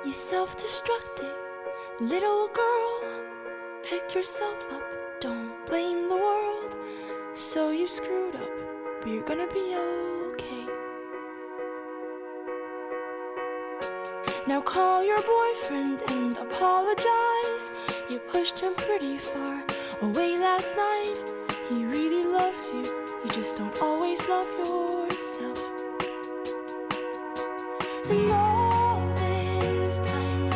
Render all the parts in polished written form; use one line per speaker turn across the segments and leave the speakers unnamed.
You self-destructive little girl, pick yourself up, don't blame the world. So you screwed up, but you're gonna be okay. Now call your boyfriend and apologize. You pushed him pretty far away last night. He really loves you, you just don't always love yourself. And all this time,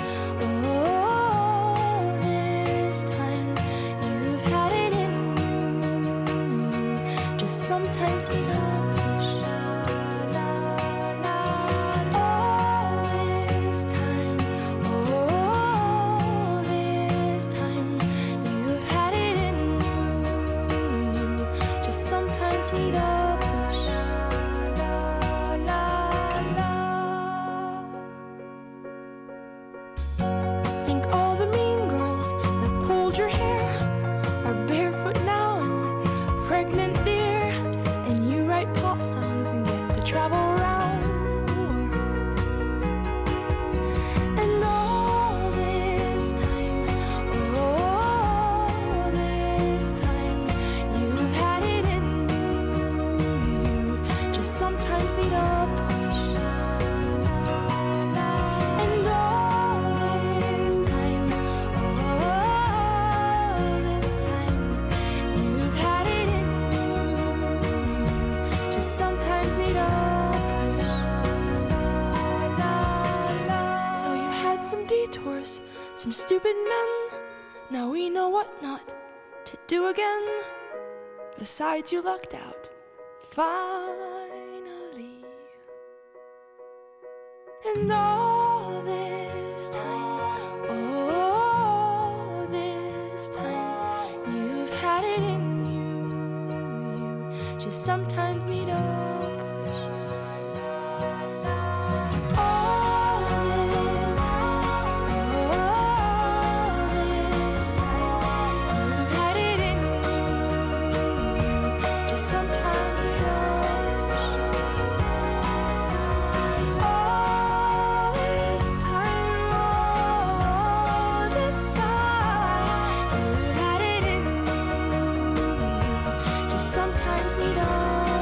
all this time, you've had it in you. Just sometimes need a push. All this time, you've had it in you. Just sometimes need a push. Think all the mean girls that pulled your hair are barefoot now and pregnant, dear. And you write pop songs and get to travel around the world. And all this time, you've had it in you. Just sometimes need a push. And all this time, you've had it in you. Just sometimes need a push. So you had some detours, some stupid men. Now we know what not to do again. Besides, you lucked out. Finally. And all this time, you've had it in you. You just sometimes need a push. All this time, you've had it in you. Just sometimes need a push. All this time, you've had it in you. Just sometimes need a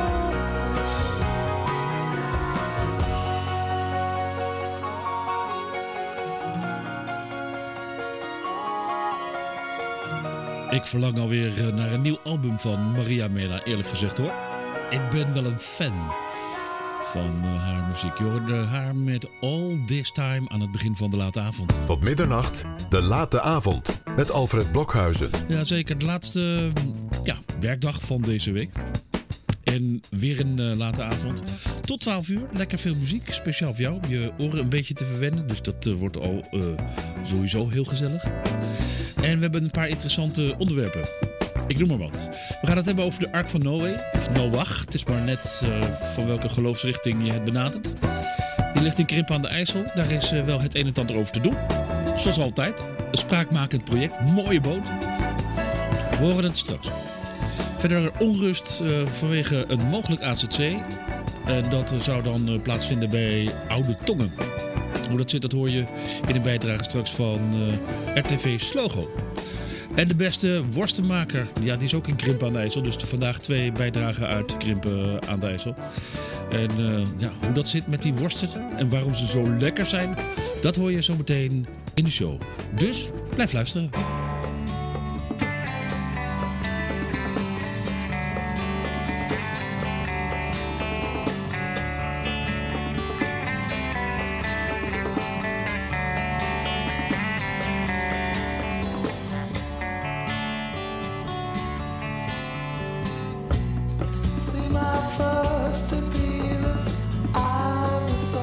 Ik verlang alweer naar een nieuw album van Maria Mena, eerlijk gezegd hoor. Ik ben wel een fan van haar muziek. Je hoorde haar met All This Time aan het begin van de late avond.
Tot middernacht, de late avond, met Alfred Blokhuizen.
Ja, zeker. De laatste werkdag van deze week. En weer een late avond. Tot 12 uur. Lekker veel muziek. Speciaal voor jou. Je oren een beetje te verwennen. Dus dat wordt al sowieso heel gezellig. En we hebben een paar interessante onderwerpen. Ik noem maar wat. We gaan het hebben over de Ark van Noé. Of Noach. Het is maar net van welke geloofsrichting je het benadert. Die ligt in Krimpen aan de IJssel. Daar is wel het een en ander over te doen. Zoals altijd. Een spraakmakend project. Mooie boot. We horen het straks. Verder onrust vanwege een mogelijk AZC. En dat zou dan plaatsvinden bij Oude Tongen. Hoe dat zit, dat hoor je in een bijdrage straks van RTV Slogo. En de beste worstenmaker, ja, die is ook in Krimpen aan de IJssel. Dus vandaag 2 bijdragen uit Krimpen aan de IJssel. En hoe dat zit met die worsten en waarom ze zo lekker zijn, dat hoor je zo meteen in de show. Dus blijf luisteren.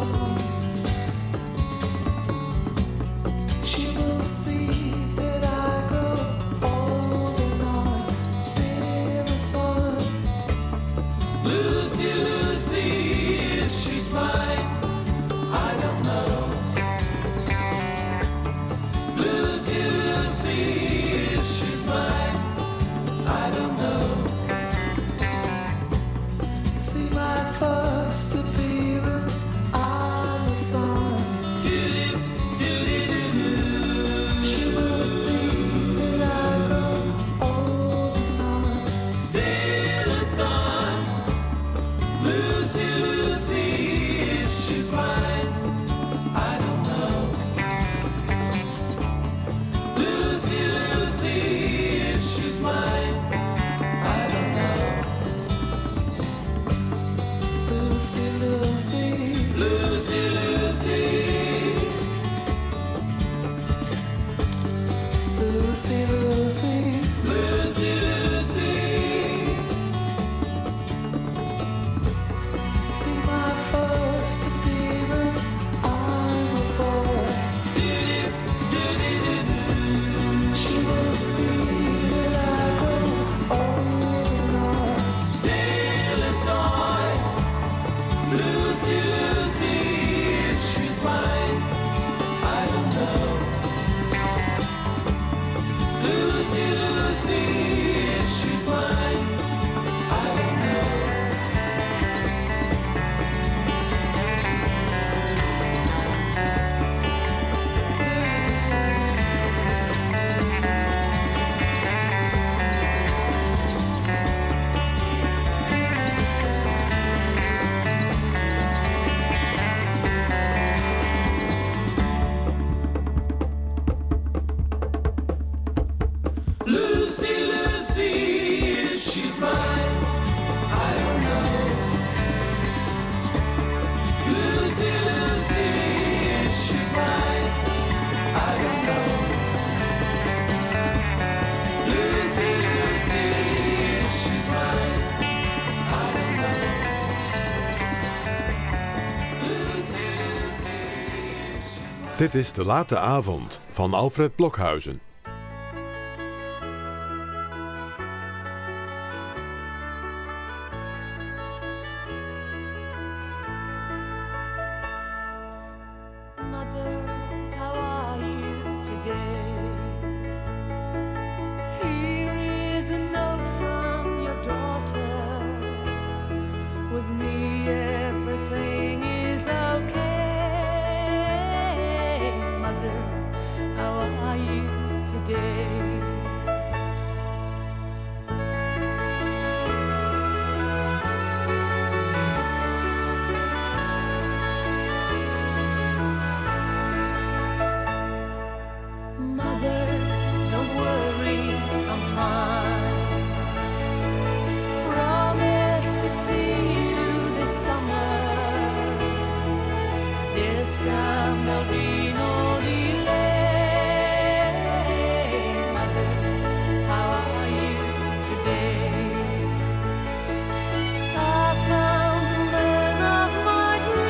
She will see that I Lucy, Lucy, Lucy, Lucy. See my first appearance, I'm a boy. She will see that I grow old and old. Still a toy, Lucy, Lucy, if she's mine, I don't know. Lucy, Lucy, if she's mine, I don't know. Lucy, Lucy, if she's mine, I don't know. Lucy, Lucy, if she's mine, I don't know. Lucy, Lucy, if she's mine, I don't know. Lucy, Lucy, if she's mine.
Dit is De Late Avond van Alfred Blokhuizen.
Mother, how are you today? Here is a note from your daughter. With me everything is okay. Mother, how are you today? Mother, don't worry, I'm fine. Promise to see you this summer. This time there'll be no delay. Mother, how are you today? I found the man of my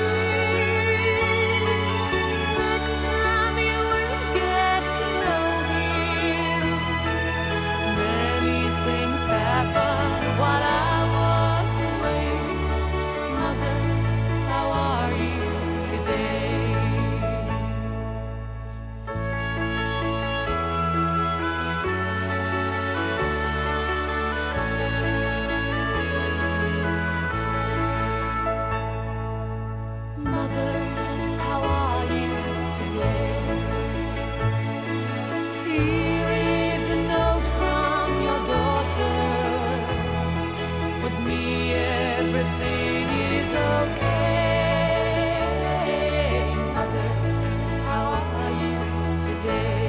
dreams. Next time you will get to know him. Many things happened while I was away. Mother, how are you today? Mother, how are you today? Here is a note from your daughter. With me everything is okay. Mother, how are you today?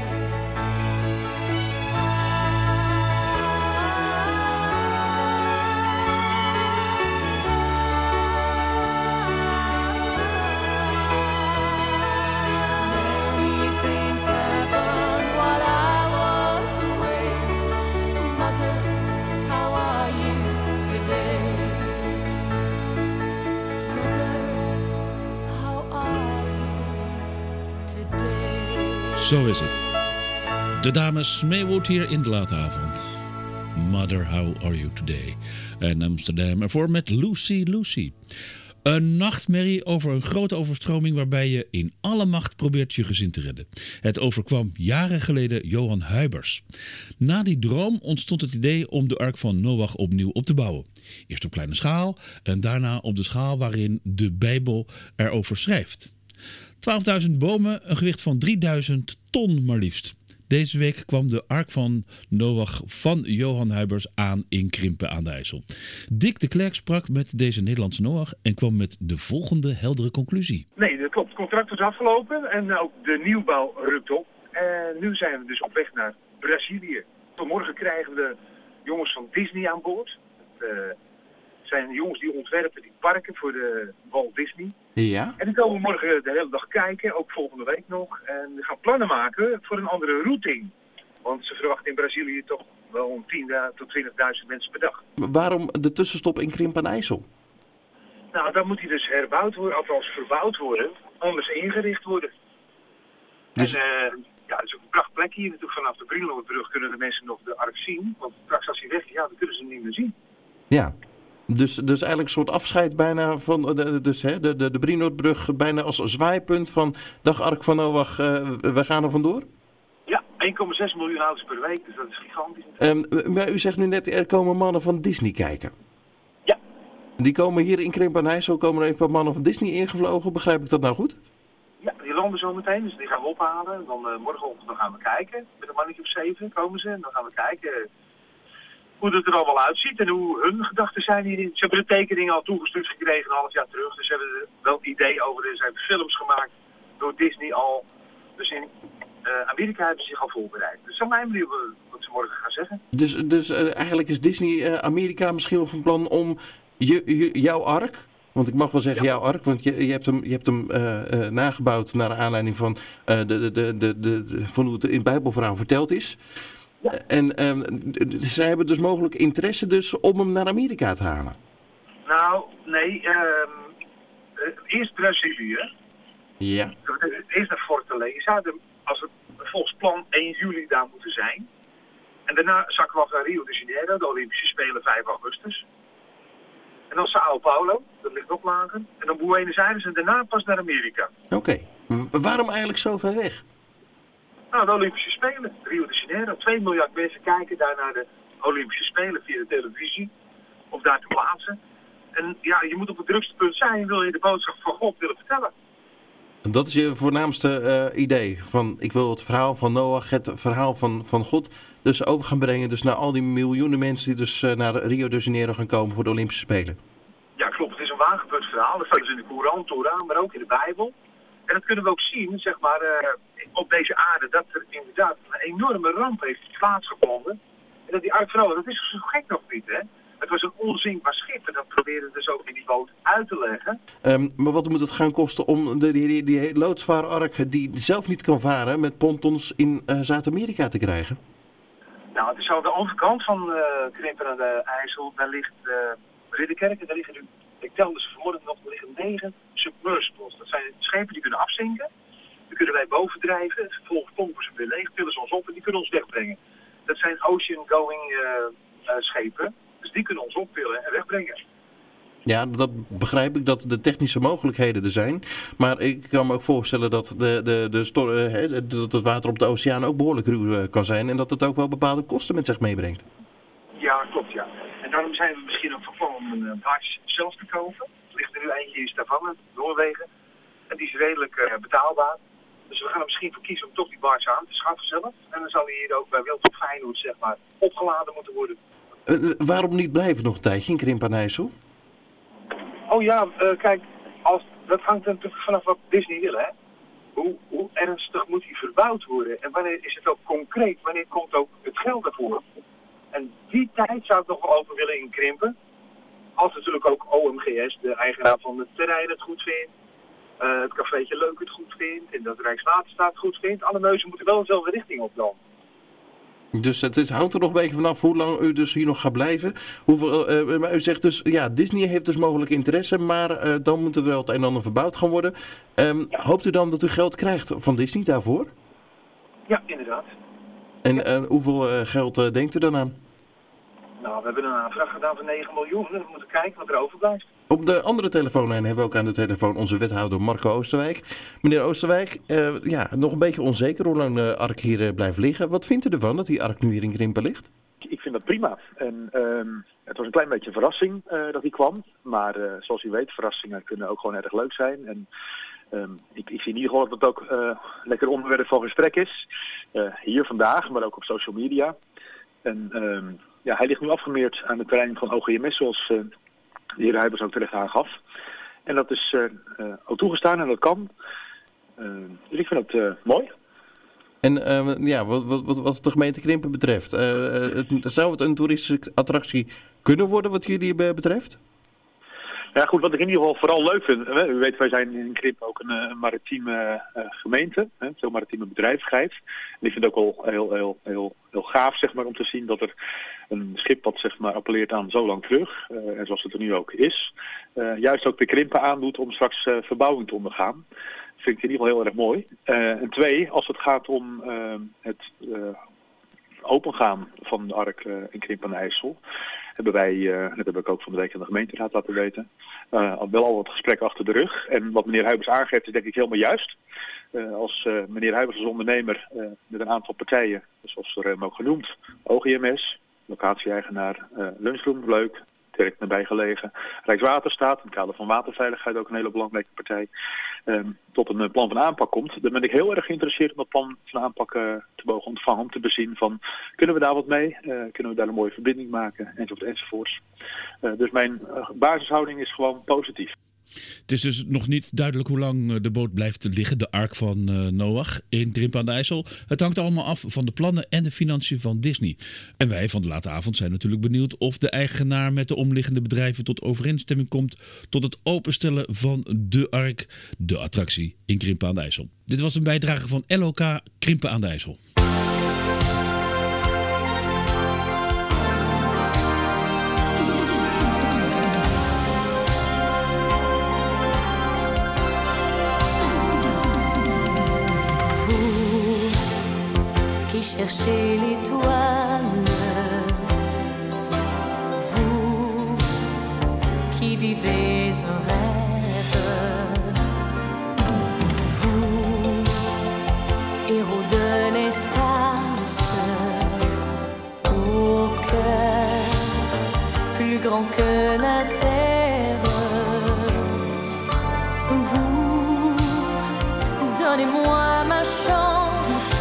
Many things happened while I was away. Mother, how are you today? Mother, how are you today?
Zo is het. De dames Maywood hier in De Late Avond. Mother, how are you today? En Amsterdam ervoor met Lucy, Lucy. Een nachtmerrie over een grote overstroming waarbij je in alle macht probeert je gezin te redden. Het overkwam jaren geleden Johan Huybers. Na die droom ontstond het idee om de Ark van Noach opnieuw op te bouwen. Eerst op kleine schaal en daarna op de schaal waarin de Bijbel erover schrijft. 12.000 bomen, een gewicht van 3.000 ton maar liefst. Deze week kwam de Ark van Noach van Johan Huybers aan in Krimpen aan de IJssel. Dick de Klerk sprak met deze Nederlandse Noach en kwam met de volgende heldere conclusie.
Nee, dat klopt. Het contract is afgelopen en ook de nieuwbouw rukt op. En nu zijn we dus op weg naar Brazilië. Vanmorgen krijgen we de jongens van Disney aan boord. Het zijn jongens die ontwerpen die parken voor de Walt Disney.
Ja.
En die komen morgen de hele dag kijken, ook volgende week nog. En we gaan plannen maken voor een andere routing. Want ze verwachten in Brazilië toch wel 10.000 tot 20.000 mensen per dag.
Waarom de tussenstop in Krimp aan IJssel?
Nou, dan moet hij dus herbouwd worden, althans verbouwd worden, anders ingericht worden.
Dus-
En ja, dat is ook een pracht plek hier natuurlijk. Vanaf de Brienloordbrug kunnen de mensen nog de ark zien. Want straks als hij weg is, ja, dan kunnen ze hem niet meer zien.
Ja. Dus eigenlijk een soort afscheid bijna van de Brienoordbrug bijna als zwaaipunt van dag Ark van Noach, we gaan er vandoor?
Ja, 1,6 miljoen auto's per week, dus dat is gigantisch.
Maar u zegt nu net, er komen mannen van Disney kijken.
Ja.
Die komen hier in Krimp aan IJssel, komen er een paar mannen van Disney ingevlogen, begrijp ik dat nou goed?
Ja, die landen zo meteen, dus die gaan we ophalen. Dan morgenochtend dan gaan we kijken. Met een mannetje of 7 komen ze en dan gaan we kijken hoe het er allemaal uitziet en hoe hun gedachten zijn hierin. Ze hebben de tekeningen al toegestuurd gekregen een half jaar terug, dus ze hebben er wel een idee over. Er zijn films gemaakt door Disney al. Dus in Amerika hebben ze zich al voorbereid. Dus zo mijn benieuwd wat ze morgen gaan zeggen.
Dus eigenlijk is Disney Amerika misschien wel van plan om jouw ark, want ik mag wel zeggen jouw ark, want je hebt hem nagebouwd naar aanleiding van, van hoe het in het Bijbelverhaal verteld is. Ja. En zij hebben dus mogelijk interesse dus om hem naar Amerika te halen.
Nou, nee. Eerst Brazilië.
Ja.
Eerst naar Fortaleza. Als het volgens plan 1 juli daar moeten zijn. En daarna zakken we af naar Rio de Janeiro, de Olympische Spelen 5 augustus. En dan Sao Paulo, dat ligt nog lager. En dan Buenos Aires en daarna pas naar Amerika.
Oké. Waarom eigenlijk zo ver weg?
Nou, de Olympische Spelen, Rio de Janeiro. 2 miljard mensen kijken daar naar de Olympische Spelen via de televisie. Of daar te plaatsen. En ja, je moet op het drukste punt zijn, wil je de boodschap van God willen vertellen.
Dat is je voornaamste idee. Van, ik wil het verhaal van Noach, het verhaal van God, dus over gaan brengen dus naar al die miljoenen mensen die dus naar Rio de Janeiro gaan komen voor de Olympische Spelen.
Ja, klopt. Het is een waargebeurd verhaal. Dat staat dus in de Koran, Torah, maar ook in de Bijbel. En dat kunnen we ook zien, zeg maar, op deze aarde, dat er inderdaad een enorme ramp heeft plaatsgevonden. En dat die Ark van Noach, dat is zo gek nog niet, hè? Het was een onzinkbaar schip en dat probeerden dus ook in die boot uit te leggen.
Maar wat moet het gaan kosten om die loodzwaarark die zelf niet kan varen met pontons in Zuid-Amerika te krijgen?
Nou, het is aan de overkant van Krimpen aan de IJssel. Daar ligt Ridderkerk en daar liggen nu, ik telde ze vanmorgen nog, er liggen 9 submersibles. Dat zijn schepen die kunnen afzinken. Die kunnen wij bovendrijven. Vervolgens pompen ze weer leeg, tillen ze ons op en die kunnen ons wegbrengen. Dat zijn ocean-going schepen. Dus die kunnen ons optillen en wegbrengen.
Ja, dat begrijp ik, dat de technische mogelijkheden er zijn. Maar ik kan me ook voorstellen dat dat het water op de oceaan ook behoorlijk ruw kan zijn. En dat het ook wel bepaalde kosten met zich meebrengt.
Ja, klopt, ja. En daarom zijn we misschien ook van plan om een barge zelf te kopen. Er ligt er nu eentje in Stavanger, Noorwegen. En die is redelijk betaalbaar. Dus we gaan er misschien voor kiezen om toch die barge aan te schaffen zelf. En dan zal die hier ook bij Wildtop Feyenoord, zeg maar, opgeladen moeten worden.
Waarom niet blijven nog een tijdje in Krimp aan IJssel?
Oh ja, kijk, dat hangt natuurlijk vanaf wat Disney wil, hè. Hoe ernstig moet die verbouwd worden? En wanneer is het ook concreet? Wanneer komt ook het geld daarvoor? En die tijd zou ik nog wel over willen inkrimpen. Als natuurlijk ook OMGS, de eigenaar van het terrein, het goed vindt. Het cafeetje Leuk het goed vindt. En dat Rijkswaterstaat het goed vindt. Alle neuzen moeten wel dezelfde richting op dan.
Dus het hangt er nog een beetje vanaf hoe lang u dus hier nog gaat blijven. Maar u zegt dus, ja, Disney heeft dus mogelijk interesse, maar dan moet er wel het een en ander verbouwd gaan worden. Hoopt u dan dat u geld krijgt van Disney daarvoor?
Ja, inderdaad.
En hoeveel geld denkt u dan aan?
Nou, we hebben een aanvraag gedaan van 9 miljoen. We moeten kijken wat er overblijft.
Op de andere telefoonlijn hebben we ook aan de telefoon onze wethouder Marco Oosterwijk. Meneer Oosterwijk, nog een beetje onzeker hoe lang de Ark hier blijft liggen. Wat vindt u ervan dat die Ark nu hier in Krimpen ligt?
Ik vind dat prima. En het was een klein beetje een verrassing dat hij kwam. Maar zoals u weet, verrassingen kunnen ook gewoon erg leuk zijn. En ik zie in ieder geval dat het ook lekker onderwerp van gesprek is. Hier vandaag, maar ook op social media. En hij ligt nu afgemeerd aan het terrein van OGMS, zoals de heer Huibers ook terecht aangaf. En dat is ook toegestaan en dat kan. Dus ik vind het mooi.
En wat de gemeente Krimpen betreft, zou het een toeristische attractie kunnen worden wat jullie betreft?
Ja, goed, wat ik in ieder geval vooral leuk vind. U weet, wij zijn in Krimpen ook een maritieme gemeente. Veel maritieme bedrijvigheid. En ik vind het ook wel heel gaaf, zeg maar, om te zien dat er een schip wat, zeg maar, appelleert aan zo lang terug. En zoals het er nu ook is. Juist ook de Krimpen aandoet om straks verbouwing te ondergaan. Dat vind ik in ieder geval heel erg mooi. En 2, als het gaat om het opengaan van de Ark in Krimpen aan de IJssel, hebben wij, dat heb ik ook van de week aan de gemeenteraad laten weten, al wat gesprekken achter de rug. En wat meneer Huibers aangeeft is denk ik helemaal juist. Als meneer Huibers als ondernemer met een aantal partijen, zoals er ook genoemd, OGMS, locatie-eigenaar, Lunchroom, leuk, direct nabij gelegen, Rijkswaterstaat, in het kader van waterveiligheid ook een hele belangrijke partij, tot een plan van aanpak komt, dan ben ik heel erg geïnteresseerd om dat plan van aanpak te mogen ontvangen, om te bezien van, kunnen we daar wat mee? Kunnen we daar een mooie verbinding maken? Enzovoorts. Dus mijn basishouding is gewoon positief.
Het is dus nog niet duidelijk hoe lang de boot blijft liggen, de Ark van Noach in Krimpen aan de IJssel. Het hangt allemaal af van de plannen en de financiën van Disney. En wij van de Late Avond zijn natuurlijk benieuwd of de eigenaar met de omliggende bedrijven tot overeenstemming komt tot het openstellen van de Ark, de attractie in Krimpen aan de IJssel. Dit was een bijdrage van LOK Krimpen aan de IJssel.
Qui cherchez l'étoile, vous qui vivez un rêve, vous, héros de l'espace, au cœur plus grand que la terre, vous, donnez-moi ma chance.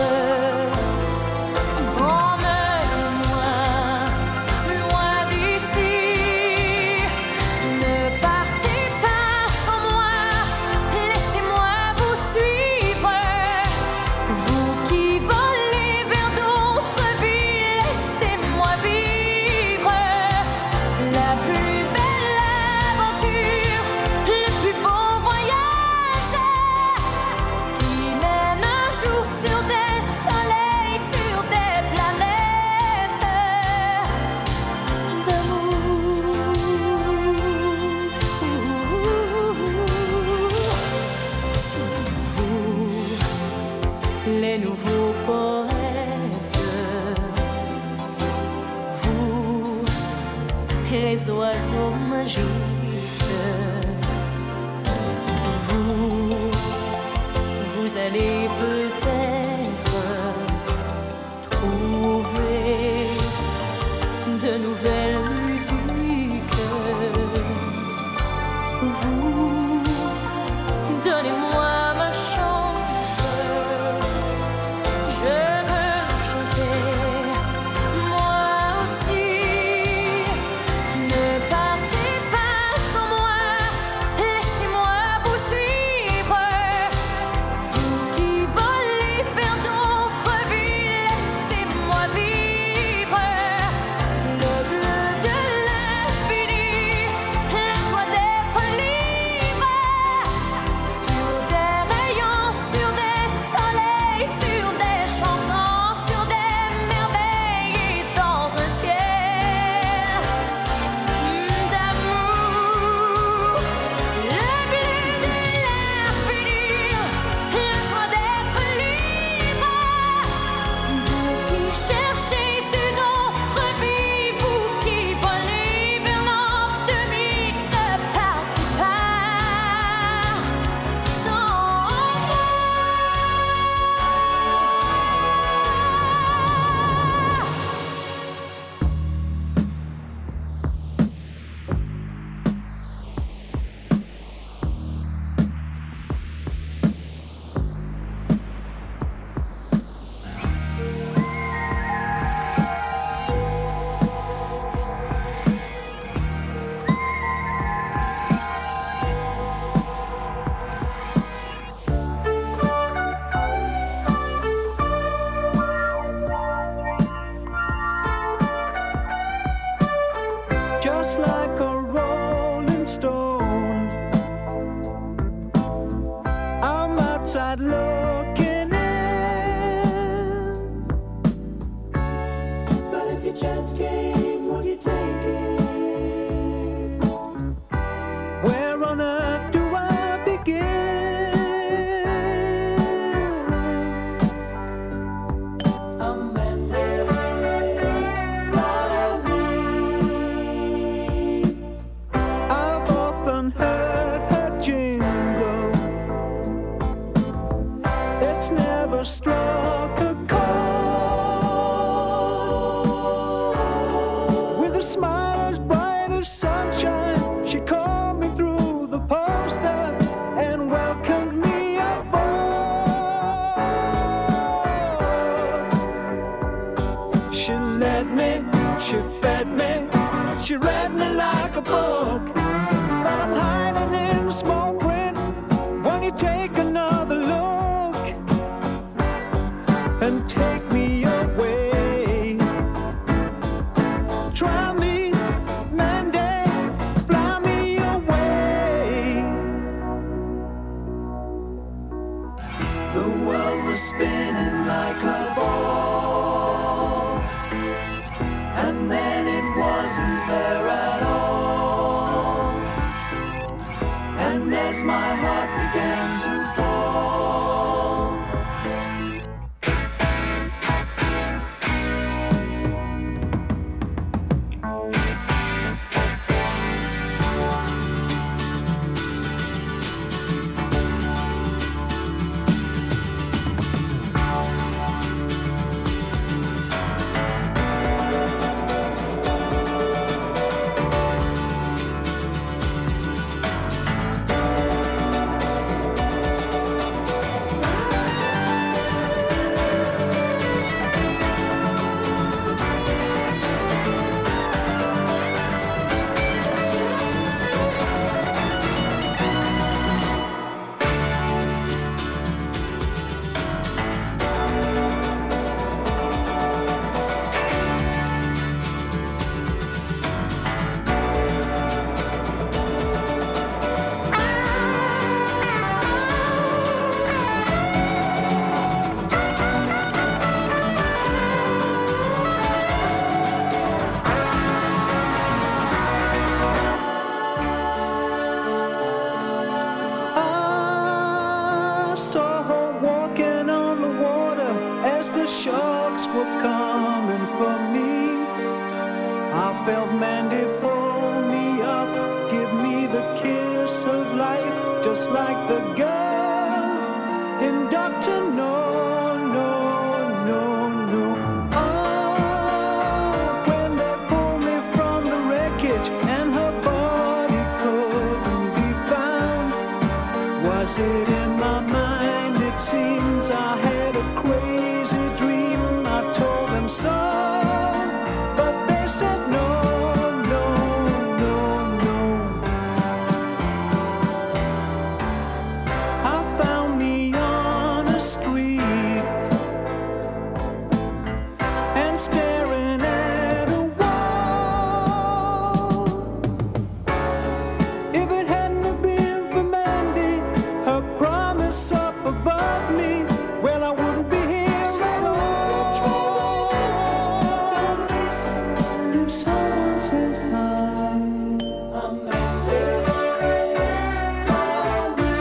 Les oiseaux magiques, vous allez peut-être trouver de nouvelles musiques. Vous, donnez-moi ma chance. Je veux chanter, moi aussi. Ne partez pas sans moi, laissez-moi vous suivre. Vous qui volez
outside looking in. But if your chance came, would you take it? Where on earth do I begin? Amanda, fly me. I've often heard her jingle. It's never struck a chord. With a smile as bright as sunshine, she called me through the poster and welcomed me aboard. She led me, she fed me, she read me like a book. But I'm hiding in the small print when you take another look and take me away. Try me, Mandy, fly me away. The world was spinning like a ball, and then it wasn't there at all. And as my heart began to fall, I saw her walking on the water as the sharks were coming for me. I felt Mandy pull me up, give me the kiss of life, just like the girl in Dr. No, no, no, no. Oh, when they pulled me from the wreckage and her body couldn't be found. Was it in my mind? It seems I had a crazy dream. I told them so, but they said no, no, no, no. I found me on a street and staring at a wall. If it hadn't have been for Mandy, her promise up above me, well, I wouldn't be here at all. If someone said hi, Amanda, fly me.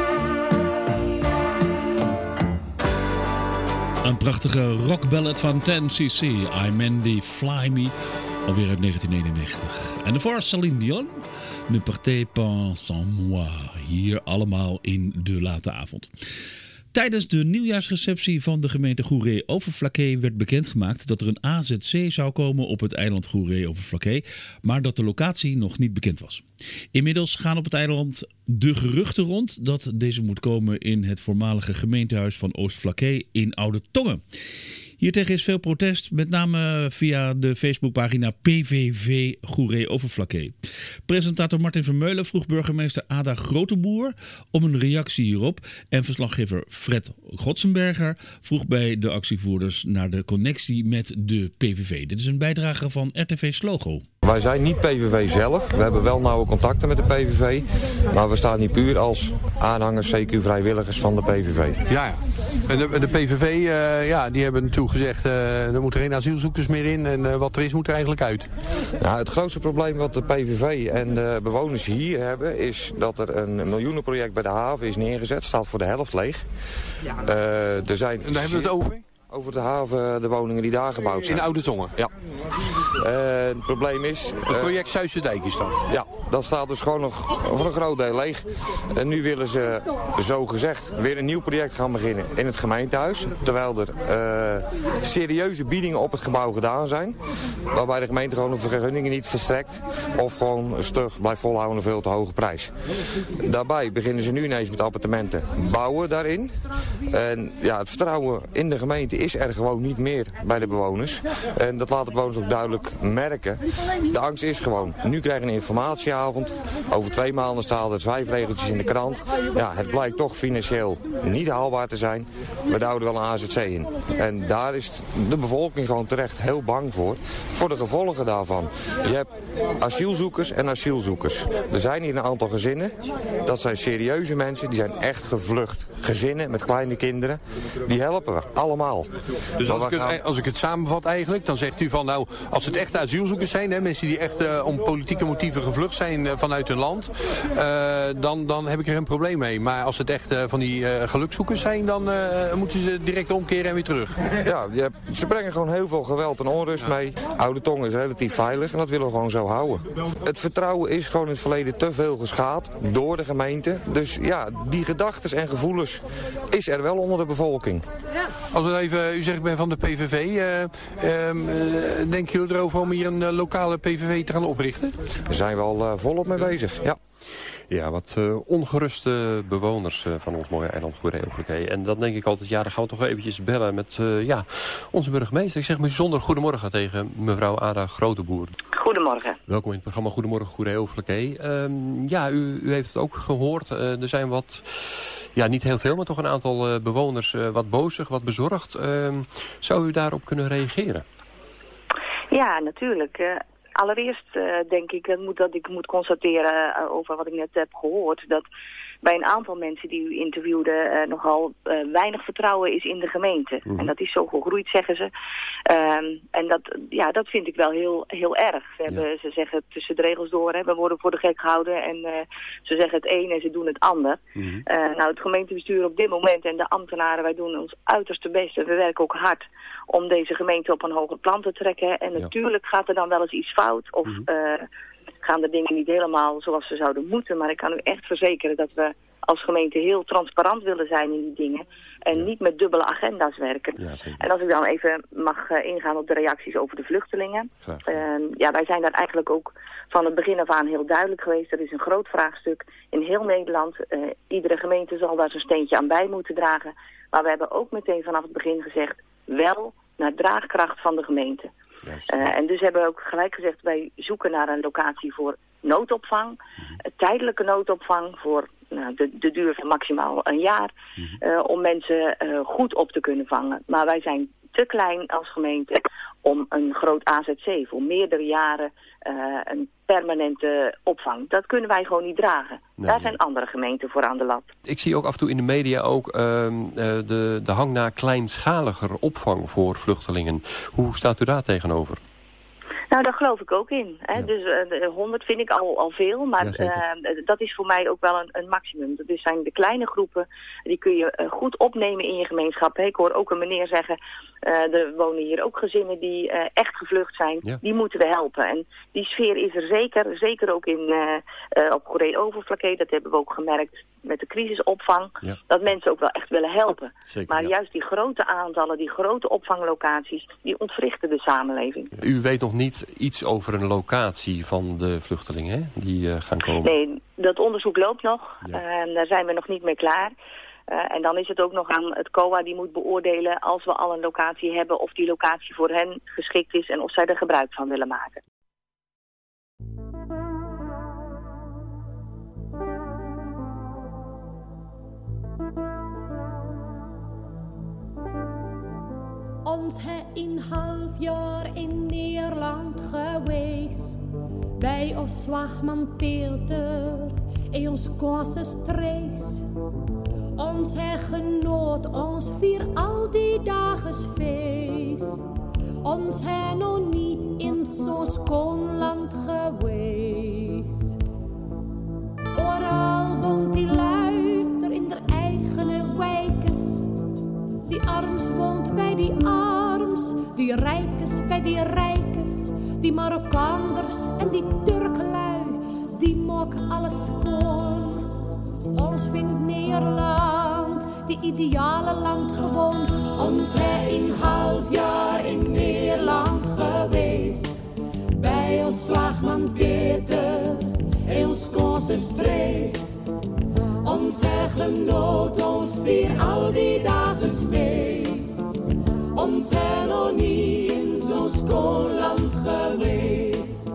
Een prachtige rockballad van 10cc, I Mandy Fly Me, alweer uit 1991. En daarvoor Céline Dion, Ne partez pas sans moi, hier allemaal in de late avond. Tijdens de nieuwjaarsreceptie van de gemeente Goeree-Overflakkee werd bekendgemaakt dat er een AZC zou komen op het eiland Goeree-Overflakkee, maar dat de locatie nog niet bekend was. Inmiddels gaan op het eiland de geruchten rond dat deze moet komen in het voormalige gemeentehuis van Oostflakkee in Oude Tongen. Hiertegen is veel protest, met name via de Facebookpagina PVV Goeree-Overflakkee. Presentator Martin Vermeulen vroeg burgemeester Ada Groteboer om een reactie hierop. En verslaggever Fred Gotsenberger vroeg bij de actievoerders naar de connectie met de PVV. Dit is een bijdrage van RTV Slogo.
Wij zijn niet PVV zelf. We hebben wel nauwe contacten met de PVV. Maar we staan hier puur als aanhangers, CQ vrijwilligers van de PVV.
Ja. En de PVV, die hebben natuurlijk gezegd, er moeten geen asielzoekers meer in en wat er is moet er eigenlijk uit.
Ja, het grootste probleem wat de PVV en de bewoners hier hebben is dat er een miljoenenproject bij de haven is neergezet. Staat voor de helft leeg. Er zijn
en daar hebben we het over?
Over de haven, de woningen die daar gebouwd zijn.
In Oude Tongen?
Ja. Het probleem is...
Het project Zuidse-Dijk is dat?
Ja, dat staat dus gewoon nog voor een groot deel leeg. En nu willen ze, zo gezegd, weer een nieuw project gaan beginnen in het gemeentehuis. Terwijl er serieuze biedingen op het gebouw gedaan zijn. Waarbij de gemeente gewoon de vergunningen niet verstrekt. Of gewoon stug blijft volhouden een veel te hoge prijs. Daarbij beginnen ze nu ineens met appartementen bouwen daarin. En ja, het vertrouwen in de gemeente is er gewoon niet meer bij de bewoners. En dat laat de bewoners ook duidelijk merken. De angst is gewoon, nu krijgen we een informatieavond. Over 2 maanden staan er zwijfregeltjes in de krant. Ja, het blijkt toch financieel niet haalbaar te zijn. We houden wel een AZC in. En daar is de bevolking gewoon terecht heel bang voor de gevolgen daarvan. Je hebt asielzoekers en asielzoekers. Er zijn hier een aantal gezinnen. Dat zijn serieuze mensen, die zijn echt gevlucht. Gezinnen met kleine kinderen, die helpen we allemaal.
Dus als ik het samenvat eigenlijk, dan zegt u van nou, als het echt asielzoekers zijn, hè, mensen die echt om politieke motieven gevlucht zijn vanuit hun land, dan heb ik er geen probleem mee. Maar als het echt van die gelukzoekers zijn, dan moeten ze direct omkeren en weer terug.
Ja, ze brengen gewoon heel veel geweld en onrust mee. Oude Tongen is relatief veilig en dat willen we gewoon zo houden. Het vertrouwen is gewoon in het verleden te veel geschaad door de gemeente. Dus ja, die gedachten en gevoelens is er wel onder de bevolking.
Als we even, u zegt ik ben van de PVV, denken jullie erover om hier een lokale PVV te gaan oprichten?
Daar zijn we al volop mee bezig, ja.
Ja, wat ongeruste bewoners van ons mooie eiland Goeree-Overvlakke. En dan denk ik altijd, ja, dan gaan we toch eventjes bellen met onze burgemeester. Ik zeg bijzonder goedemorgen tegen mevrouw Ada Groteboer.
Goedemorgen.
Welkom in het programma Goedemorgen Goeree-Overvlakke. Ja, u heeft het ook gehoord. Er zijn wat, ja, niet heel veel, maar toch een aantal bewoners wat bozig, wat bezorgd. Zou u daarop kunnen reageren?
Ja, natuurlijk. Allereerst denk ik dat ik moet constateren over wat ik net heb gehoord, dat bij een aantal mensen die u interviewde nogal weinig vertrouwen is in de gemeente. Mm-hmm. En dat is zo gegroeid, zeggen ze. En dat vind ik wel heel erg. Ze zeggen tussen de regels door, hè, we worden voor de gek gehouden en ze zeggen het een en ze doen het ander. Mm-hmm. Het gemeentebestuur op dit moment en de ambtenaren, wij doen ons uiterste best en we werken ook hard om deze gemeente op een hoger plan te trekken. En natuurlijk gaat er dan wel eens iets fout of gaan de dingen niet helemaal zoals ze zouden moeten. Maar ik kan u echt verzekeren dat we als gemeente heel transparant willen zijn in die dingen. En niet met dubbele agenda's werken. Ja, en als ik dan even mag ingaan op de reacties over de vluchtelingen. Wij zijn daar eigenlijk ook van het begin af aan heel duidelijk geweest. Er is een groot vraagstuk in heel Nederland. Iedere gemeente zal daar zijn steentje aan bij moeten dragen. Maar we hebben ook meteen vanaf het begin gezegd, wel naar draagkracht van de gemeente. En dus hebben we ook gelijk gezegd, wij zoeken naar een locatie voor noodopvang. Tijdelijke noodopvang voor de duur van maximaal een jaar. Om mensen goed op te kunnen vangen. Maar wij zijn te klein als gemeente om een groot AZC voor meerdere jaren een permanente opvang. Dat kunnen wij gewoon niet dragen. Daar zijn andere gemeenten voor aan de lat.
Ik zie ook af en toe in de media ook de hang naar kleinschaliger opvang voor vluchtelingen. Hoe staat u daar tegenover?
Nou, daar geloof ik ook in. Hè? Ja. Dus 100 vind ik al veel, maar dat is voor mij ook wel een maximum. Dat zijn de kleine groepen, die kun je goed opnemen in je gemeenschap. Ik hoor ook een meneer zeggen, er wonen hier ook gezinnen die echt gevlucht zijn. Ja. Die moeten we helpen. En die sfeer is er zeker ook op Goeree-Overvlakke. Dat hebben we ook gemerkt met de crisisopvang. Ja. Dat mensen ook wel echt willen helpen. Zeker, maar juist die grote aantallen, die grote opvanglocaties, die ontwrichten de samenleving.
Ja. U weet nog niet iets over een locatie van de vluchtelingen, hè? Die gaan komen?
Nee, dat onderzoek loopt nog. Ja. Daar zijn we nog niet mee klaar. En dan is het ook nog aan het COA die moet beoordelen als we al een locatie hebben of die locatie voor hen geschikt is en of zij er gebruik van willen maken.
On
Ons he een half jaar in Nederland geweest. Bij ons zwaagman Peter en ons kosse strees. Ons he genoot, ons vier al die dagen feest. Ons he nog niet in zo'n schoon land geweest. Overal woont die lui, er in der eigene wijkes. Die arms woont bij die arms, die rijkes bij die rijkes. Die Marokkaanders en die Turkelui, die mok alles schoon. Ons vindt Nederland, die ideale land gewoon. Ons he een half jaar in Nederland geweest. Bij ons zwaagman Peter en ons kosse strees. Ons he genoot, ons vier al die dagen feest. Ons he nog niet in zo'n schoon land geweest.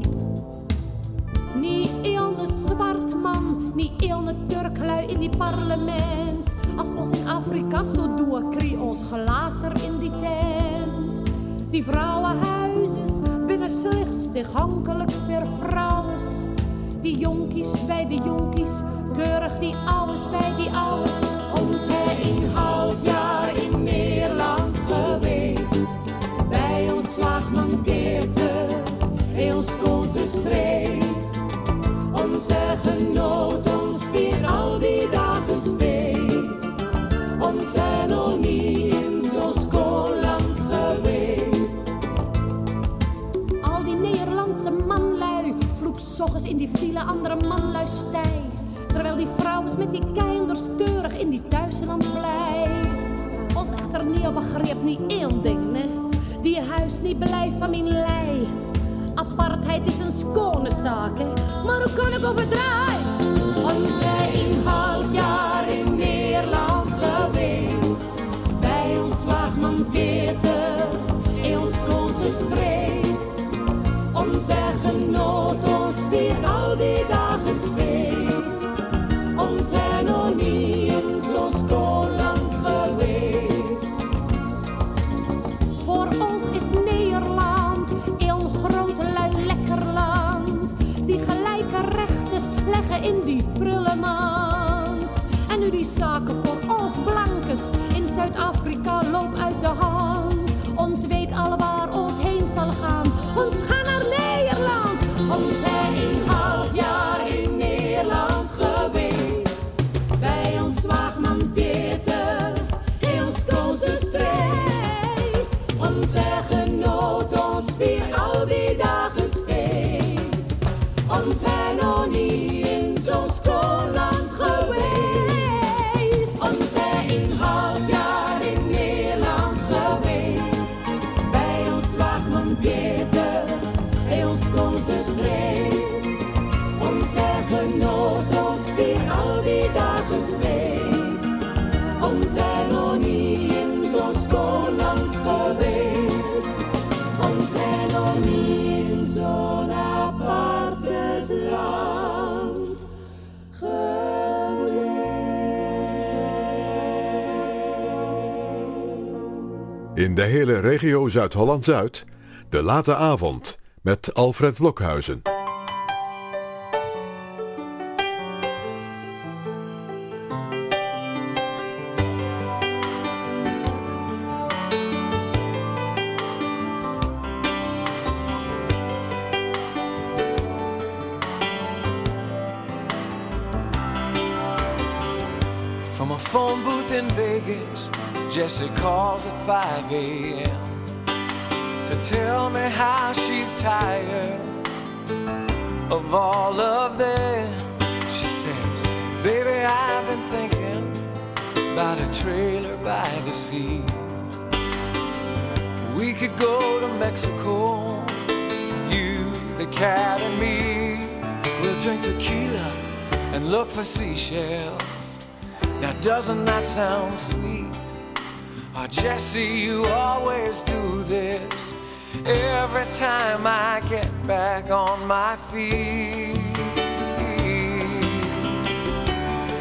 Niet een zwart man, niet een Turklui in die parlement. Als ons in Afrika zo doen, kreeg ons glazer in die tent. Die vrouwenhuizen binnen slechts toegankelijk voor vrouwen. Die jonkies bij de jonkies, keurig die ouders bij die ouders. Ons he een half jaar in Nederland geweest. Bij ons zwaagman Peter en ons kosse strees. Ons he genoot, ons vier al die dagen feest. Ons he nog niet in zo'n schoon land geweest. Al die Nederlandse manlui vloek 's ochtends in die file andere manlui stij. Terwijl die vrouwen met die keinders keurig in die thuisland blij. Ons echter niet begreep niet één ding, ne? Die huis niet blij van mijn lei. Apartheid is een schone zaak, hè? Maar hoe kan ik overdraaien? Ons he een half jaar in Nederland geweest. Bij ons zwaagman Peter en ons kosse strees. Ons he genoot, ons vier al die dagen feest. Ons he nog niet in zo'n schoon land geweest. Voor ons is Nederland een groot lui lekker land. Die gelijke rechtes leggen in die prullenmand. En nu die zaken voor ons blankes in Zuid-Afrika loopt uit de hand. Ons weet al waar ons heen zal gaan. Ons gaan naar Nederland. Ons he een half jaar in Nederland geweest. Bij ons zwaagman Peter en ons kosse strees. Ons he genoot, ons vier al die dagen feest. Ons he nog niet in zo'n schoon land geweest. Ons he een half jaar in Nederland geweest. Bij ons zwaagman Peter en ons kosse strees. Ons he genoot, ons vier al die dagen feest. Ons he nog niet in zo'n schoon land geweest. Ons he nog niet in zo'n apartes land geweest.
In de hele regio Zuid-Holland-Zuid, de late avond met Alfred Blokhuizen.
From a phone booth in Vegas, Jessie calls at 5 a.m. to tell me how she's tired of all of them. She says, baby, I've been thinking about a trailer by the sea. We could go to Mexico, you, the cat, and me. We'll drink tequila and look for seashells. Now doesn't that sound sweet? Oh, Jessie, you always do this every time I get back on my feet.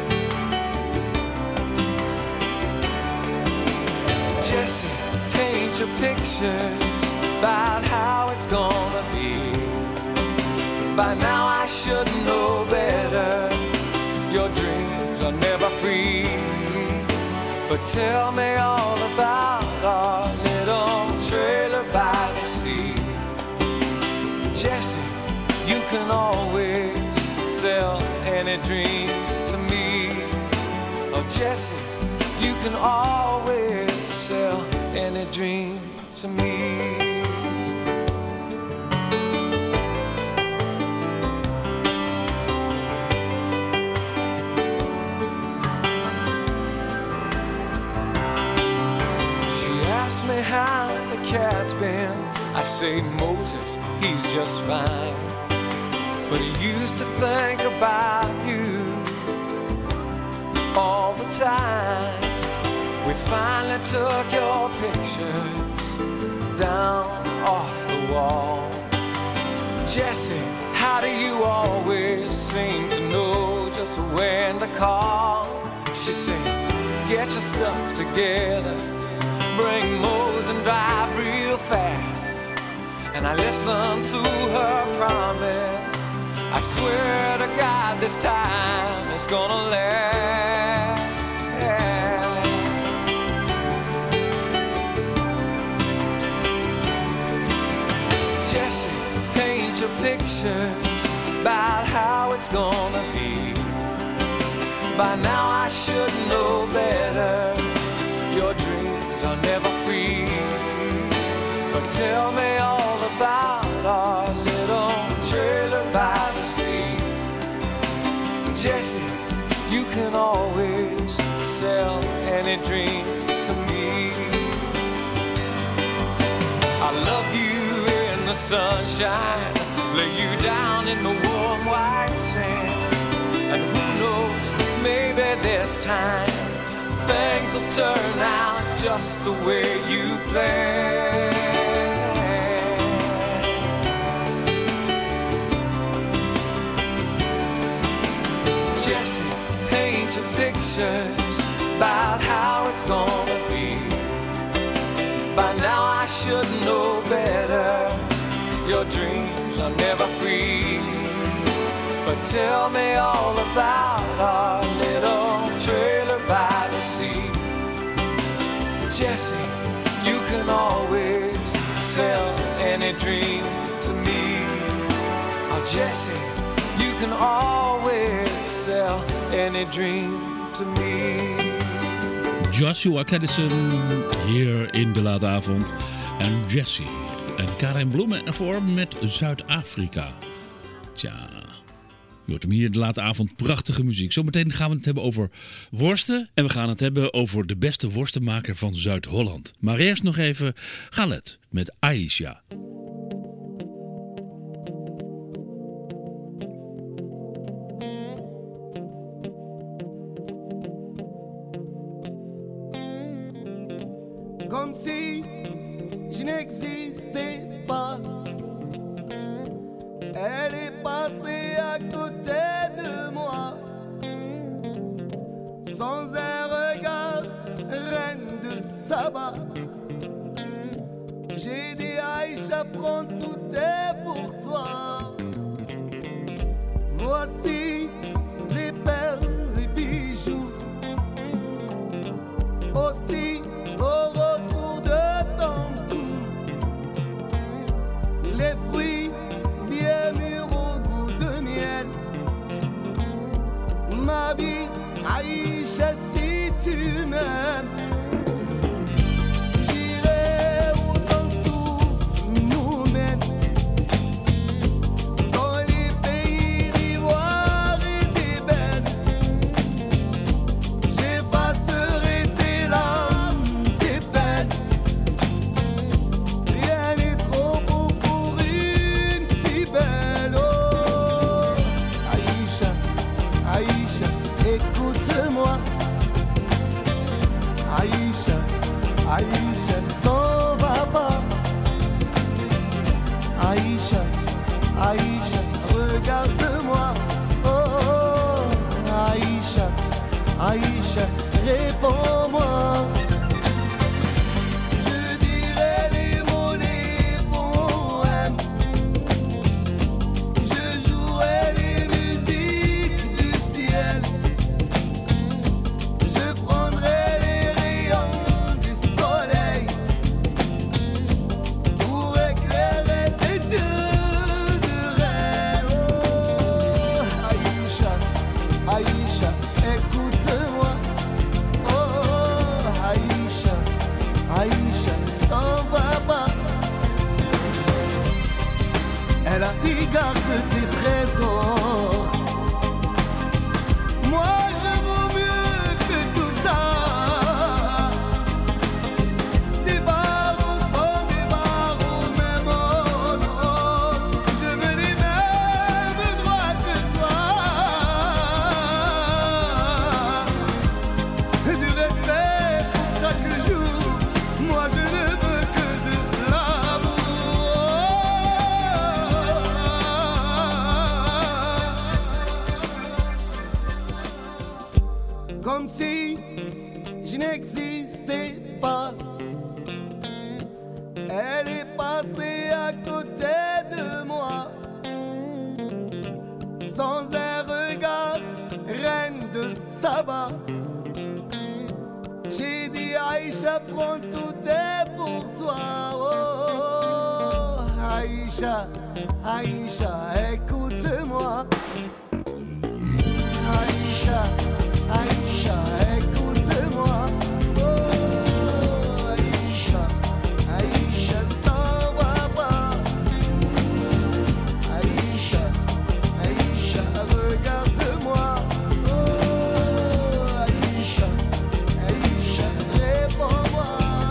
Jessie, can't you pictures about how it's gonna be. By now I should know better. Your dreams are never free. But tell me all about our little trailer by the sea. Jesse, you can always sell any dream to me. Oh Jesse, you can always sell any dream to me. Me how the cat's been. I say Moses, he's just fine. But he used to think about you all the time. We finally took your pictures down off the wall. Jesse, how do you always seem to know just when to call? She says, get your stuff together, bring Mose and drive real fast. And I listen to her promise. I swear to God this time it's gonna last. Jesse, paint your pictures about how it's gonna be. By now I should know better. Your dreams are never free. But tell me all about our little trailer by the sea. Jesse, you can always sell any dream to me. I love you in the sunshine, lay you down in the warm white sand. And who knows, maybe this time things will turn out just the way you planned. Jesse, paint your pictures about how it's gonna be. By now I should know better. Your dreams are never free. But tell me all about our little trailer by the sea. Jesse, you can always sell any dream to me. Oh Jesse, you can always sell any dream to me.
Joshua Caddison hier in de late avond. En Jesse. En Karen Bloemen ervoor met Zuid-Afrika. Tja, je hoort hem hier in de late avond. Prachtige muziek. Zometeen gaan we het hebben over worsten. En we gaan het hebben over de beste worstenmaker van Zuid-Holland. Maar eerst nog even Galet met Aisha.
Comme si je n'existais pas. Elle est passée à côté de moi. Sans un regard, reine de Saba. J'ai dit Aïcha, prends tout est pour toi. Voici les perles, les bijoux. Aussi au retour de ton cou, les fruits bien mûrs au goût de miel. Ma vie, Aïcha, si tu m'aimes, j'irai où ton souffle nous mène. Dans les pays d'ivoire et d'ébène, j'effacerai tes larmes, tes peines. Rien n'est trop beau pour une si belle. Oh, Aïcha, Aïcha, écoute-moi. Aïcha, Aïcha, t'en vas pas. Aïcha, Aïcha, regarde-moi. Oh, oh, Aïcha, Aïcha, réponds-moi. Je dirai garde tes trésors. Moi je vaux mieux que tout ça. Des barreaux sans des barreaux, même oh non. Je veux les mêmes droits que toi. Du respect pour chaque jour. Moi je ne veux que de l'amour. Comme si je n'existais pas. Elle est passée à côté de moi. Sans un regard, reine de Saba. J'ai dit Aïcha, prends tout est pour toi. Oh, Aïcha, Aïcha, écoute-moi. Aïcha, Aïcha, écoute-moi. Oh, Aïcha, Aïcha, t'en vas pas. Aïcha, Aïcha, regarde-moi. Oh, Aïcha, Aïcha, réponds-moi.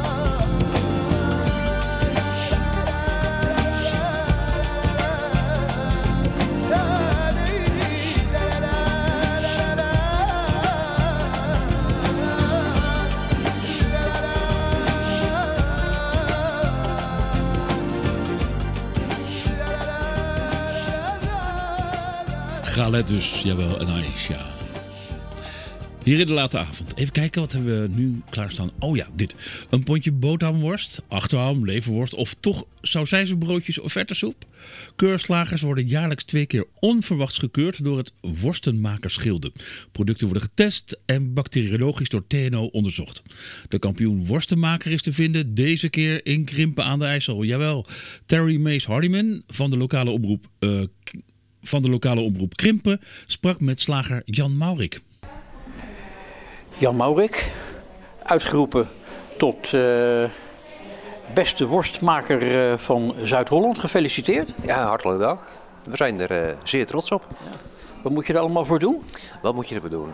Galet dus, jawel, en Aisha. Hier in de late avond. Even kijken, wat hebben we nu klaarstaan? Oh ja, dit. Een pondje boterhamworst, achterham, leverworst of toch sausijzenbroodjes of vertersoep. Keurslagers worden jaarlijks 2 keer onverwachts gekeurd door het Worstenmakersgilde. Producten worden getest en bacteriologisch door TNO onderzocht. De kampioen worstenmaker is te vinden deze keer in Krimpen aan de IJssel. Jawel, Terry Mays Hardiman van de lokale omroep Krimpen sprak met slager Jan Maurik.
Jan Maurik, uitgeroepen tot beste worstmaker van Zuid-Holland. Gefeliciteerd.
Ja, hartelijk dank. We zijn er zeer trots op.
Ja. Wat moet je er allemaal voor doen?
Wat moet je ervoor doen?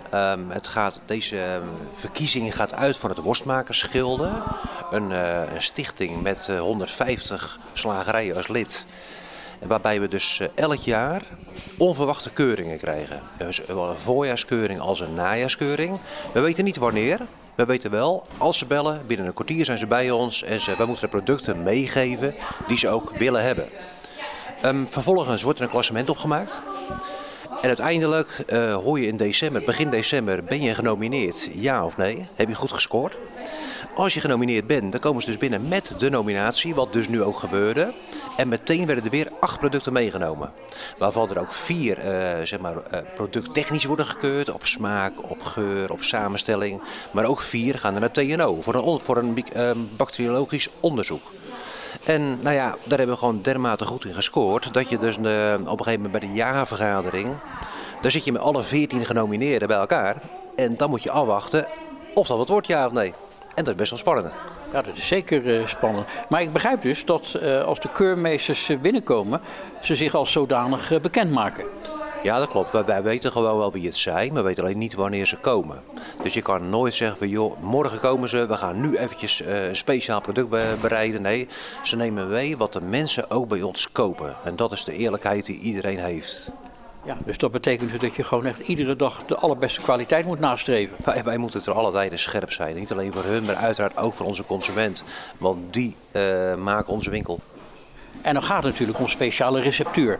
Deze verkiezing gaat uit van het Worstmakersgilde. Een stichting met 150 slagerijen als lid. Waarbij we dus elk jaar onverwachte keuringen krijgen. Dus zowel een voorjaarskeuring als een najaarskeuring. We weten niet wanneer. We weten wel, als ze bellen, binnen een kwartier zijn ze bij ons. En wij moeten de producten meegeven die ze ook willen hebben. Vervolgens wordt er een klassement opgemaakt. En uiteindelijk hoor je in december, begin december, ben je genomineerd? Ja of nee? Heb je goed gescoord? Als je genomineerd bent, dan komen ze dus binnen met de nominatie, wat dus nu ook gebeurde. En meteen werden er weer 8 producten meegenomen. Waarvan er ook 4 producttechnisch worden gekeurd. Op smaak, op geur, op samenstelling. Maar ook 4 gaan er naar TNO voor een bacteriologisch onderzoek. En nou ja, daar hebben we gewoon dermate goed in gescoord. Dat je dus op een gegeven moment bij de jaarvergadering, daar zit je met alle 14 genomineerden bij elkaar. En dan moet je afwachten of dat wat wordt, ja of nee. En dat is best wel spannend.
Ja, dat is zeker spannend. Maar ik begrijp dus dat als de keurmeesters binnenkomen, ze zich als zodanig bekendmaken.
Ja, dat klopt. Wij weten gewoon wel wie het zijn, maar we weten alleen niet wanneer ze komen. Dus je kan nooit zeggen van joh, morgen komen ze, we gaan nu eventjes een speciaal product bereiden. Nee, ze nemen mee wat de mensen ook bij ons kopen. En dat is de eerlijkheid die iedereen heeft.
Ja, dus dat betekent dus dat je gewoon echt iedere dag de allerbeste kwaliteit moet nastreven.
Wij moeten er alle tijden scherp zijn. Niet alleen voor hun, maar uiteraard ook voor onze consument. Want die maken onze winkel.
En dan gaat het natuurlijk om speciale receptuur.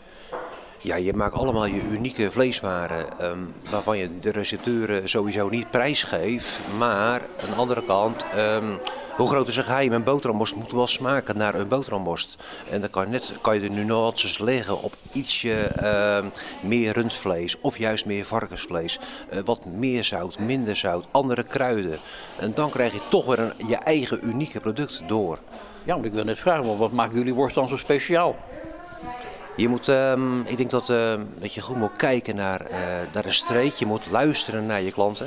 Ja, je maakt allemaal je unieke vleeswaren waarvan je de recepturen sowieso niet prijsgeeft. Maar aan de andere kant, hoe groot is een geheim? Een boterhamworst moet wel smaken naar een boterhamworst. En dan kan je de nuances leggen op ietsje meer rundvlees of juist meer varkensvlees. Wat meer zout, minder zout, andere kruiden. En dan krijg je toch weer je eigen unieke product door.
Ja, want ik wil net vragen, wat maken jullie worst dan zo speciaal?
Je moet, ik denk dat je goed moet kijken naar de streek. Je moet luisteren naar je klanten.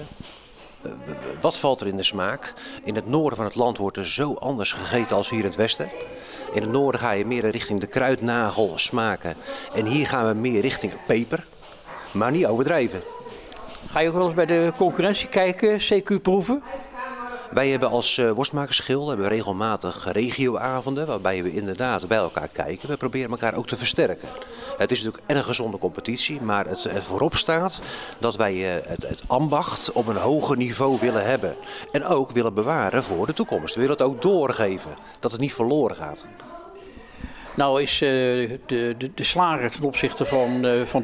Wat valt er in de smaak? In het noorden van het land wordt er zo anders gegeten als hier in het westen. In het noorden ga je meer richting de kruidnagel smaken. En hier gaan we meer richting peper, maar niet overdrijven.
Ga je ook wel eens bij de concurrentie kijken, CQ proeven?
Wij hebben als worstmakersgilde hebben we regelmatig regioavonden waarbij we inderdaad bij elkaar kijken. We proberen elkaar ook te versterken. Het is natuurlijk een gezonde competitie, maar het voorop staat dat wij het ambacht op een hoger niveau willen hebben. En ook willen bewaren voor de toekomst. We willen het ook doorgeven, dat het niet verloren gaat.
Nou is de slager ten opzichte van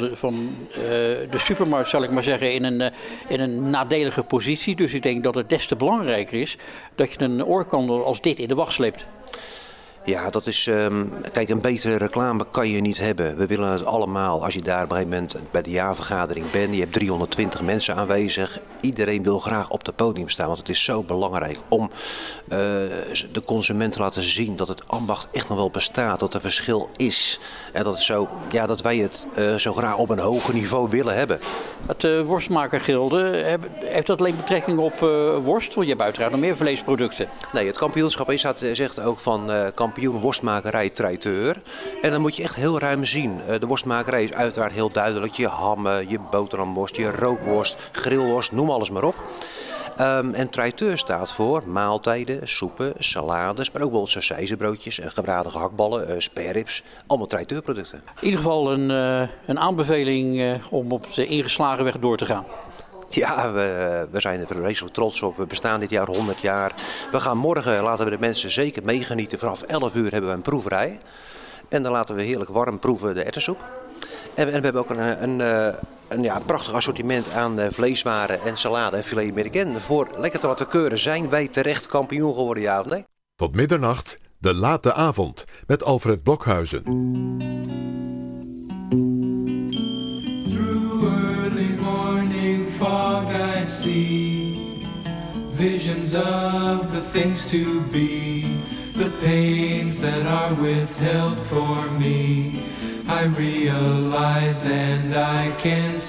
de supermarkt, zal ik maar zeggen, in een nadelige positie. Dus ik denk dat het des te belangrijker is dat je een oorkandel als dit in de wacht sleept.
Ja, dat is... kijk, een betere reclame kan je niet hebben. We willen het allemaal. Als je daar op een gegeven moment bij de jaarvergadering bent, je hebt 320 mensen aanwezig. Iedereen wil graag op het podium staan, want het is zo belangrijk om de consument te laten zien dat het ambacht echt nog wel bestaat, dat er verschil is. En dat, dat wij het zo graag op een hoger niveau willen hebben.
Het worstmakergilde, heeft dat alleen betrekking op worst? Want je hebt uiteraard nog meer vleesproducten.
Nee, het kampioenschap zegt ook van kampioen worstmakerij traiteur. En dan moet je echt heel ruim zien. De worstmakerij is uiteraard heel duidelijk. Je hammen, je boterhamworst, je rookworst, grillworst, noem alles maar op. En traiteur staat voor maaltijden, soepen, salades, maar ook bijvoorbeeld sausijzenbroodjes, gebraden gehaktballen, spareribs. Allemaal traiteurproducten.
In ieder geval een aanbeveling om op de ingeslagen weg door te gaan.
Ja, we zijn er vreselijk trots op. We bestaan dit jaar 100 jaar. We gaan morgen, laten we de mensen zeker meegenieten. Vanaf 11 uur hebben we een proeverij. En dan laten we heerlijk warm proeven de erwtensoep. En we hebben ook een prachtig assortiment aan vleeswaren en salade en filet américain. Voor lekker te laten keuren zijn wij terecht kampioen geworden, ja of nee?
Tot middernacht, de late avond met Alfred Blokhuizen.
Fog I see visions of the things to be, the pains that are withheld for me. I realize and I can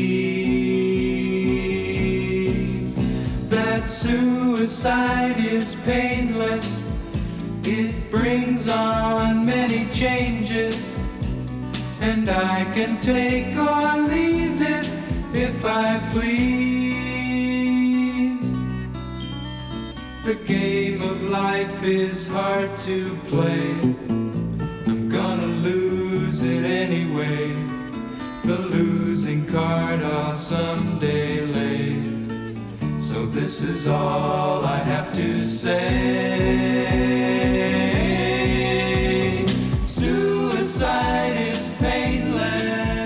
see that suicide is painless. It brings on many changes, and I can take or leave it if I please. The game of life is hard to play. I'm gonna lose it anyway. The losing card I'll someday lay. So this is all I have to say. Suicide is painless.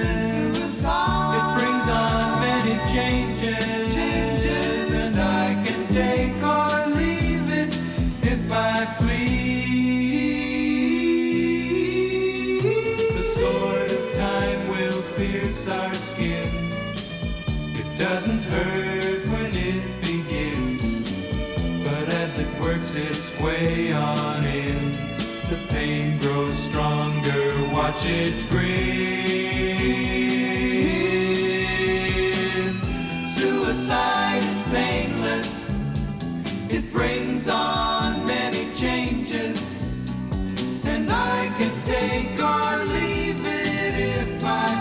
Changes, and I can take or leave it if I please. The sword of time will pierce our skin. It doesn't hurt when it begins, but as it works its way on in, the pain grows stronger. Watch it grin. Suicide is painless. It brings on many changes, and I can take or leave it if I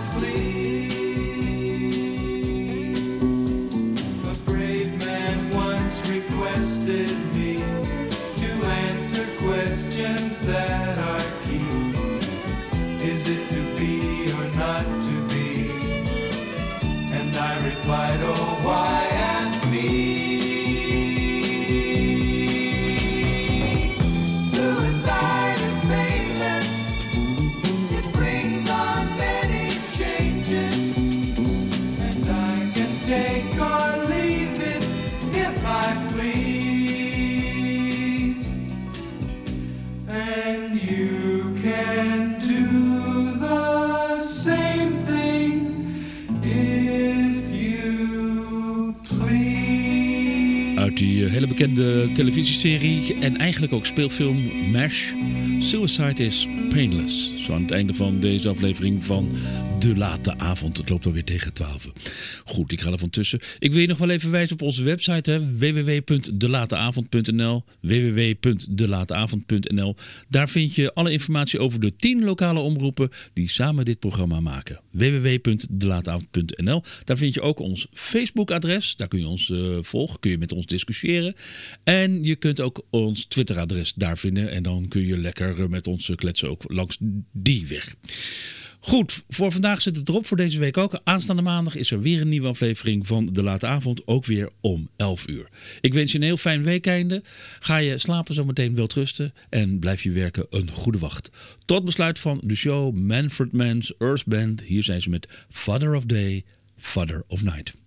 please. A brave man once requested me to answer questions that are key. Is it to be or not to be? And I replied, oh, why ask me? Suicide is painless. It brings on many changes, and I can take or leave it if I please. And you can do the same thing if you
bekende televisieserie en eigenlijk ook speelfilm MASH. Suicide is Painless. Zo aan het einde van deze aflevering van De Late Avond. Het loopt alweer tegen 12. Goed, ik ga er van tussen. Ik wil je nog wel even wijzen op onze website. www.delateavond.nl www.delateavond.nl. Daar vind je alle informatie over de 10 lokale omroepen die samen dit programma maken. www.delateavond.nl. Daar vind je ook ons Facebook-adres. Daar kun je ons volgen, kun je met ons discussiëren. En je kunt ook ons Twitter-adres daar vinden. En dan kun je lekker met ons kletsen ook langs die weg. Goed, voor vandaag zit het erop, voor deze week ook. Aanstaande maandag is er weer een nieuwe aflevering van De Late Avond, ook weer om 11 uur. Ik wens je een heel fijn weekeinde. Ga je slapen zometeen wel rusten en blijf je werken een goede wacht. Tot besluit van de show Manfred Mann's Earth Band. Hier zijn ze met Father of Day, Father of Night.